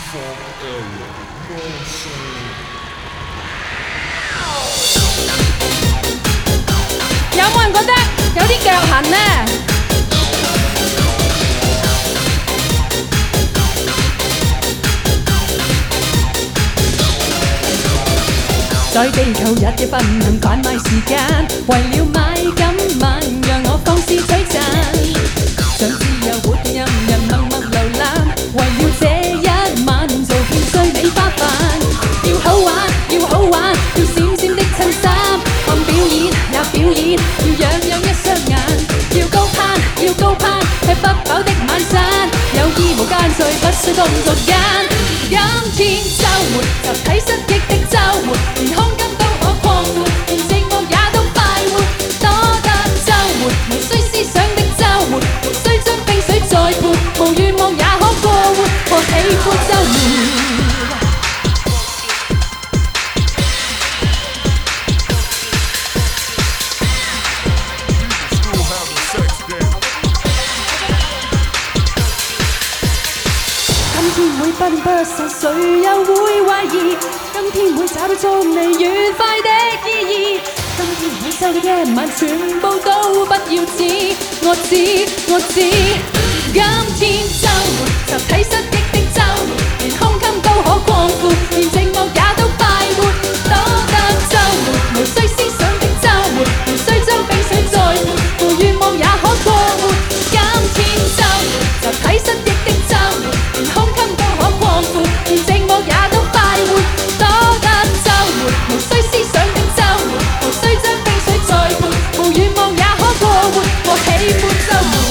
有冇人覺得有啲腳痕呢？在地球日夜奔行販賣時間，為了買今晚讓我放肆璀璨。想自由活任人默默瀏覽，為了這一晚做遍最美花瓣。要好玩，要好玩，要閃閃的襯衫，看表演也表演，要樣樣一雙眼。要高攀，要高攀，吃不飽的晚餐，有意無間罪，不需工作間。今天週末，集體失憶的週末，連胸襟都可擴闊，連寂寞也都快活。多得週末，無需思想的週末，無需將冰水再潑，無願望也可過活，我喜歡週末。今天會不戀不散，誰又會懷疑？今天會找到祝你愉快的意義。今天享受的一晚，全部都不要知，我知我知。今天週末，集體失憶的週末，連胸襟都可擴闊，連寂寞也都快活。多得週末，無需思想的週末，無需將冰水再潑，無願望也可過活。今天週末，集體失憶的週末，連胸襟都可擴闊，連寂寞也都快活。多得週末，無需思想的週末，無需將冰水再潑，無願望也可過活，我喜歡週末。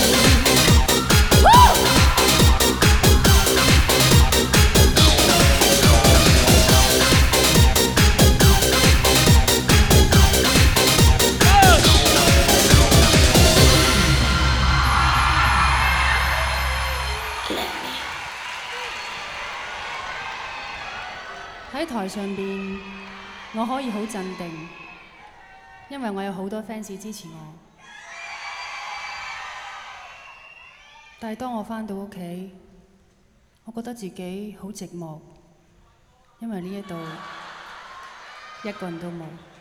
喺台上邊，我可以好鎮定，因為我有好多 fans 支持我。但係當我返到屋企，我覺得自己好寂寞，因為呢一度一個人都冇。